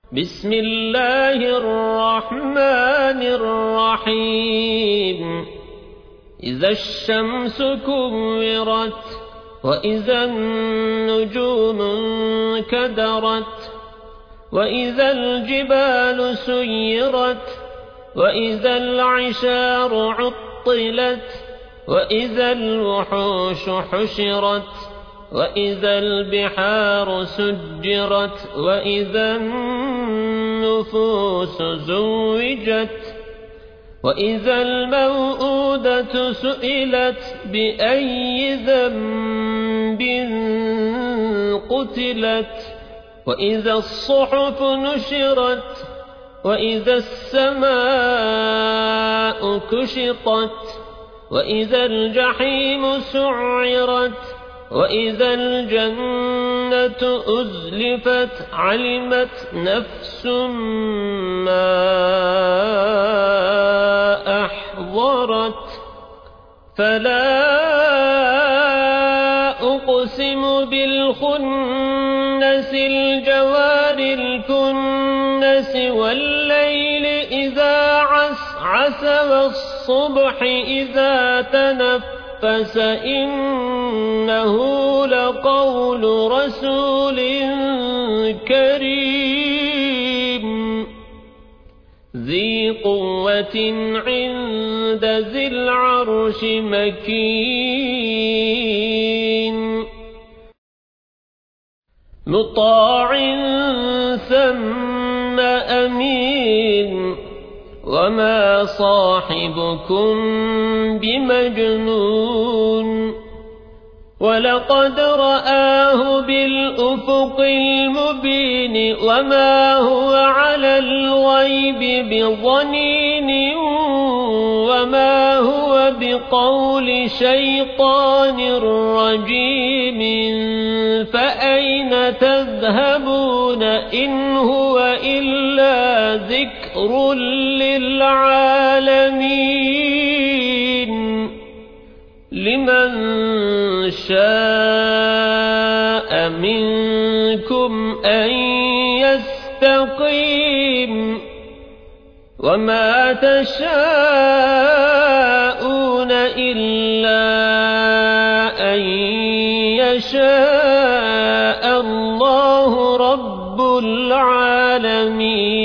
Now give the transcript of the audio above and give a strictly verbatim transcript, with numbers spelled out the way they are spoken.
بسم الله الرحمن الرحيم إذا الشمس كورت وإذا النجوم انكدرت وإذا الجبال سيرت وإذا العشار عطلت وإذا الوحوش حشرت وإذا البحار سجرت وإذا النفوس زوجت وإذا الموءودة سئلت بأي ذنب قتلت وإذا الصحف نشرت وإذا السماء كشطت وإذا الجحيم سعرت وإذا الجنة أزلفت علمت نفس ما أحضرت فلا أقسم بالخنس الجوار الكنس والليل إذا عسعس والصبح إذا تنفس إنه لقول رسول كريم ذي قوة عند ذي العرش مكين مطاع ثم أمين وما صاحبكم بمجنون ولقد رآه بالأفق المبين وما هو على الغيب بضنين وما هو بقول شيطان رجيم فأين تذهبون إن هو إلا ذكر للعالمين لمن شاء منكم أن يستقيم وما تشاءون إلا أن يشاء الله رب العالمين.